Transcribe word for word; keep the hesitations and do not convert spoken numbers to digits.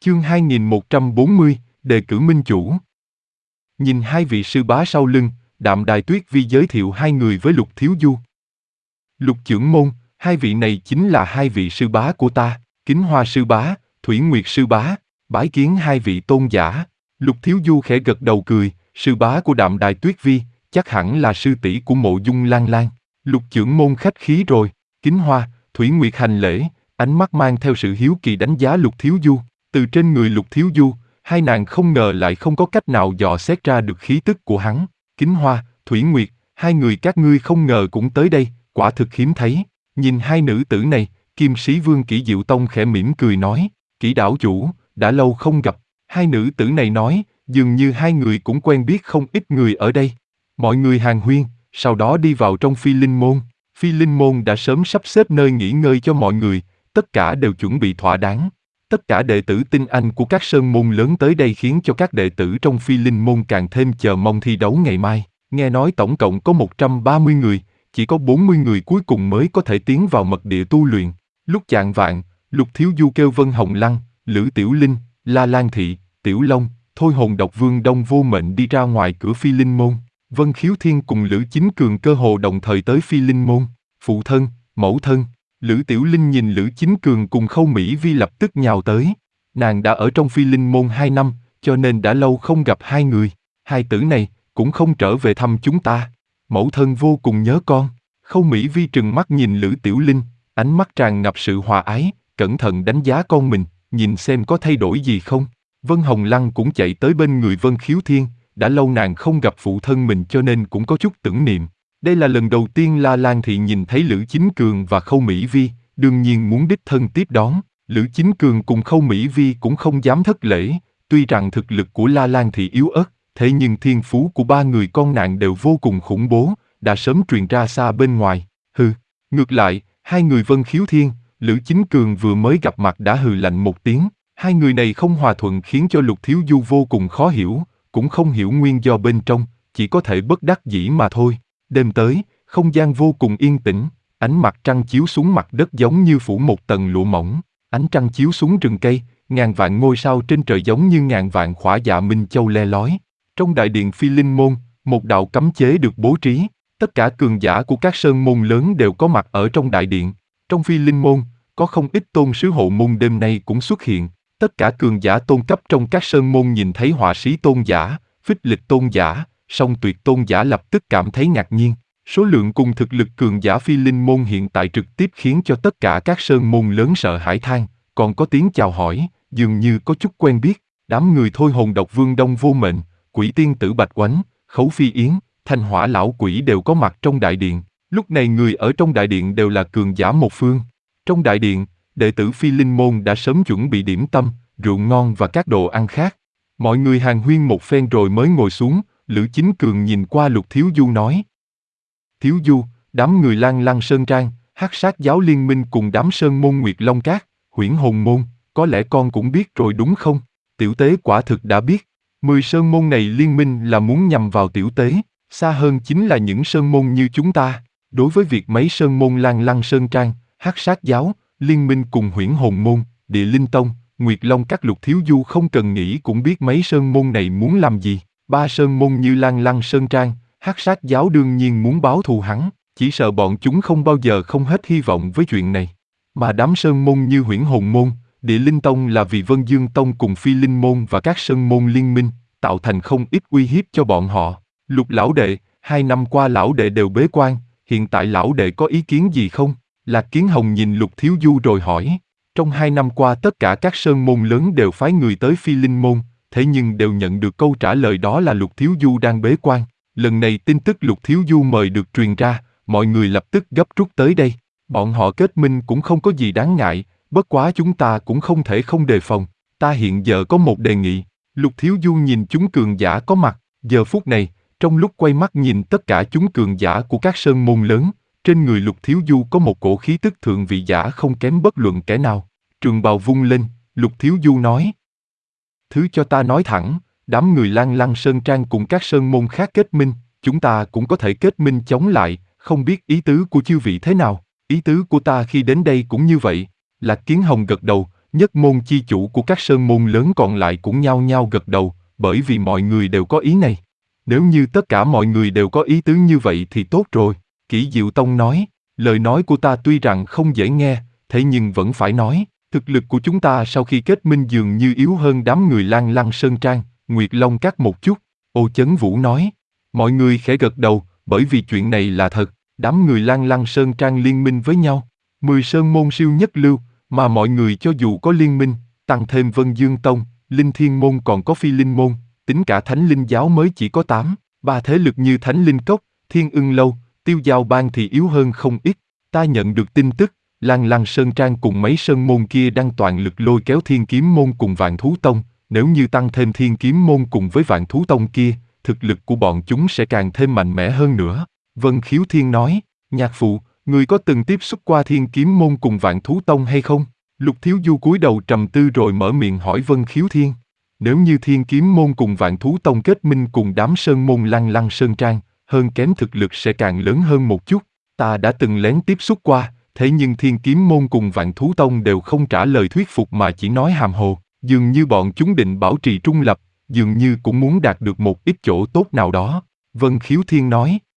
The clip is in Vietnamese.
Chương hai nghìn một trăm bốn mươi, đề cử minh chủ. Nhìn hai vị sư bá sau lưng, Đạm Đài Tuyết Vi giới thiệu hai người với Lục Thiếu Du. Lục trưởng môn, hai vị này chính là hai vị sư bá của ta, Kính Hoa sư bá, Thủy Nguyệt sư bá, bái kiến hai vị tôn giả. Lục Thiếu Du khẽ gật đầu cười, sư bá của Đạm Đài Tuyết Vi, chắc hẳn là sư tỷ của Mộ Dung Lan Lan. Lục trưởng môn khách khí rồi. Kính Hoa, Thủy Nguyệt hành lễ, ánh mắt mang theo sự hiếu kỳ đánh giá Lục Thiếu Du. Từ trên người Lục Thiếu Du, hai nàng không ngờ lại không có cách nào dò xét ra được khí tức của hắn. Kính Hoa, Thủy Nguyệt, hai người các ngươi không ngờ cũng tới đây, quả thực hiếm thấy. Nhìn hai nữ tử này, Kim Sĩ Vương Kỷ Diệu Tông khẽ mỉm cười nói, Kỷ đảo chủ, đã lâu không gặp. Hai nữ tử này nói, dường như hai người cũng quen biết không ít người ở đây. Mọi người hàn huyên, sau đó đi vào trong Phi Linh Môn. Phi Linh Môn đã sớm sắp xếp nơi nghỉ ngơi cho mọi người, tất cả đều chuẩn bị thỏa đáng. Tất cả đệ tử tinh anh của các sơn môn lớn tới đây khiến cho các đệ tử trong Phi Linh Môn càng thêm chờ mong thi đấu ngày mai. Nghe nói tổng cộng có một trăm ba mươi người, chỉ có bốn mươi người cuối cùng mới có thể tiến vào mật địa tu luyện. Lúc chạng vạng, Lục Thiếu Du kêu Vân Hồng Lăng, Lữ Tiểu Linh, La Lan Thị, Tiểu Long, Thôi Hồn Độc Vương Đông Vô Mệnh đi ra ngoài cửa Phi Linh Môn. Vân Khiếu Thiên cùng Lữ Chính Cường cơ hồ đồng thời tới Phi Linh Môn. Phụ thân, mẫu thân. Lữ Tiểu Linh nhìn Lữ Chính Cường cùng Khâu Mỹ Vi lập tức nhào tới. Nàng đã ở trong Phi Linh Môn hai năm, cho nên đã lâu không gặp hai người. Hai tử này cũng không trở về thăm chúng ta. Mẫu thân vô cùng nhớ con. Khâu Mỹ Vi trừng mắt nhìn Lữ Tiểu Linh, ánh mắt tràn ngập sự hòa ái, cẩn thận đánh giá con mình, nhìn xem có thay đổi gì không. Vân Hồng Lăng cũng chạy tới bên người Vân Khiếu Thiên, đã lâu nàng không gặp phụ thân mình cho nên cũng có chút tưởng niệm. Đây là lần đầu tiên La Lan Thị nhìn thấy Lữ Chính Cường và Khâu Mỹ Vi, đương nhiên muốn đích thân tiếp đón. Lữ Chính Cường cùng Khâu Mỹ Vi cũng không dám thất lễ, tuy rằng thực lực của La Lan Thị yếu ớt, thế nhưng thiên phú của ba người con nàng đều vô cùng khủng bố, đã sớm truyền ra xa bên ngoài. Hừ, ngược lại, hai người Vân Khiếu Thiên, Lữ Chính Cường vừa mới gặp mặt đã hừ lạnh một tiếng. Hai người này không hòa thuận khiến cho Lục Thiếu Du vô cùng khó hiểu, cũng không hiểu nguyên do bên trong, chỉ có thể bất đắc dĩ mà thôi. Đêm tới, không gian vô cùng yên tĩnh, ánh mặt trăng chiếu xuống mặt đất giống như phủ một tầng lụa mỏng, ánh trăng chiếu xuống rừng cây, ngàn vạn ngôi sao trên trời giống như ngàn vạn khỏa dạ minh châu le lói. Trong đại điện Phi Linh Môn, một đạo cấm chế được bố trí, tất cả cường giả của các sơn môn lớn đều có mặt ở trong đại điện. Trong Phi Linh Môn, có không ít tôn sứ hộ môn đêm nay cũng xuất hiện. Tất cả cường giả tôn cấp trong các sơn môn nhìn thấy họa sĩ tôn giả, phích lịch tôn giả, song tuyệt tôn giả lập tức cảm thấy ngạc nhiên. Số lượng cùng thực lực cường giả Phi Linh Môn hiện tại trực tiếp khiến cho tất cả các sơn môn lớn sợ hãi than, còn có tiếng chào hỏi, dường như có chút quen biết. Đám người Thôi Hồn Độc Vương Đông Vô Mệnh, Quỷ Tiên Tử Bạch Oánh, Khấu Phi Yến, Thanh Hỏa Lão Quỷ đều có mặt trong đại điện. Lúc này người ở trong đại điện đều là cường giả một phương. Trong đại điện, đệ tử Phi Linh Môn đã sớm chuẩn bị điểm tâm, rượu ngon và các đồ ăn khác. Mọi người hàn huyên một phen rồi mới ngồi xuống. Lữ Chính Cường nhìn qua Lục Thiếu Du nói, Thiếu Du, đám người Lan Lăng Sơn Trang, Hắc Sát Giáo Liên Minh cùng đám Sơn Môn Nguyệt Long Cát, Huyễn Hồn Môn, có lẽ con cũng biết rồi đúng không? Tiểu Tế quả thực đã biết. Mười Sơn Môn này liên minh là muốn nhằm vào Tiểu Tế, xa hơn chính là những Sơn Môn như chúng ta. Đối với việc mấy Sơn Môn Lan Lăng Sơn Trang, Hắc Sát Giáo, Liên Minh cùng Huyễn Hồn Môn, Địa Linh Tông, Nguyệt Long các Lục Thiếu Du không cần nghĩ cũng biết mấy Sơn Môn này muốn làm gì. Ba Sơn Môn như Lan Lăng Sơn Trang, Hắc Sát Giáo đương nhiên muốn báo thù hắn, chỉ sợ bọn chúng không bao giờ không hết hy vọng với chuyện này. Mà đám Sơn Môn như Huyễn Hồn Môn, Địa Linh Tông là vì Vân Dương Tông cùng Phi Linh Môn và các Sơn Môn liên minh, tạo thành không ít uy hiếp cho bọn họ. Lục lão đệ, hai năm qua lão đệ đều bế quan, hiện tại lão đệ có ý kiến gì không? Lạc Kiến Hồng nhìn Lục Thiếu Du rồi hỏi. Trong hai năm qua tất cả các Sơn Môn lớn đều phái người tới Phi Linh Môn, thế nhưng đều nhận được câu trả lời đó là Lục Thiếu Du đang bế quan. Lần này tin tức Lục Thiếu Du mời được truyền ra, mọi người lập tức gấp rút tới đây. Bọn họ kết minh cũng không có gì đáng ngại, bất quá chúng ta cũng không thể không đề phòng. Ta hiện giờ có một đề nghị. Lục Thiếu Du nhìn chúng cường giả có mặt, giờ phút này, trong lúc quay mắt nhìn tất cả chúng cường giả của các sơn môn lớn, trên người Lục Thiếu Du có một cổ khí tức thượng vị giả không kém bất luận kẻ nào. Trường bào vung lên, Lục Thiếu Du nói. Thứ cho ta nói thẳng, đám người Lan Lăng Sơn Trang cùng các sơn môn khác kết minh, chúng ta cũng có thể kết minh chống lại, không biết ý tứ của chư vị thế nào. Ý tứ của ta khi đến đây cũng như vậy. Lạc Kiến Hồng gật đầu, Nhất môn chi chủ của các sơn môn lớn còn lại cũng nhao nhao gật đầu, bởi vì mọi người đều có ý này. Nếu như tất cả mọi người đều có ý tứ như vậy thì tốt rồi. Kỷ Diệu Tông nói, lời nói của ta tuy rằng không dễ nghe, thế nhưng vẫn phải nói, thực lực của chúng ta sau khi kết minh dường như yếu hơn đám người Lan Lăng Sơn Trang, Nguyệt Long Các một chút. Ô Chấn Vũ nói, mọi người khẽ gật đầu, bởi vì chuyện này là thật, đám người Lan Lăng Sơn Trang liên minh với nhau. Mười sơn môn siêu nhất lưu, mà mọi người cho dù có liên minh, tăng thêm Vân Dương Tông, Linh Thiên Môn còn có Phi Linh Môn, tính cả Thánh Linh Giáo mới chỉ có tám, ba thế lực như Thánh Linh Cốc, Thiên Ưng Lâu, Tiêu Giao Bang thì yếu hơn không ít. Ta nhận được tin tức, Lan Lăng Sơn Trang cùng mấy sơn môn kia đang toàn lực lôi kéo Thiên Kiếm Môn cùng Vạn Thú Tông, nếu như tăng thêm Thiên Kiếm Môn cùng với Vạn Thú Tông kia, thực lực của bọn chúng sẽ càng thêm mạnh mẽ hơn nữa. Vân Khiếu Thiên nói, nhạc phụ, người có từng tiếp xúc qua Thiên Kiếm Môn cùng Vạn Thú Tông hay không? Lục Thiếu Du cúi đầu trầm tư rồi mở miệng hỏi Vân Khiếu Thiên. Nếu như Thiên Kiếm Môn cùng Vạn Thú Tông kết minh cùng đám sơn môn Lan Lăng Sơn Trang, hơn kém thực lực sẽ càng lớn hơn một chút. Ta đã từng lén tiếp xúc qua, thế nhưng Thiên Kiếm Môn cùng Vạn Thú Tông đều không trả lời thuyết phục mà chỉ nói hàm hồ, dường như bọn chúng định bảo trì trung lập, dường như cũng muốn đạt được một ít chỗ tốt nào đó. Vân Khiếu Thiên nói,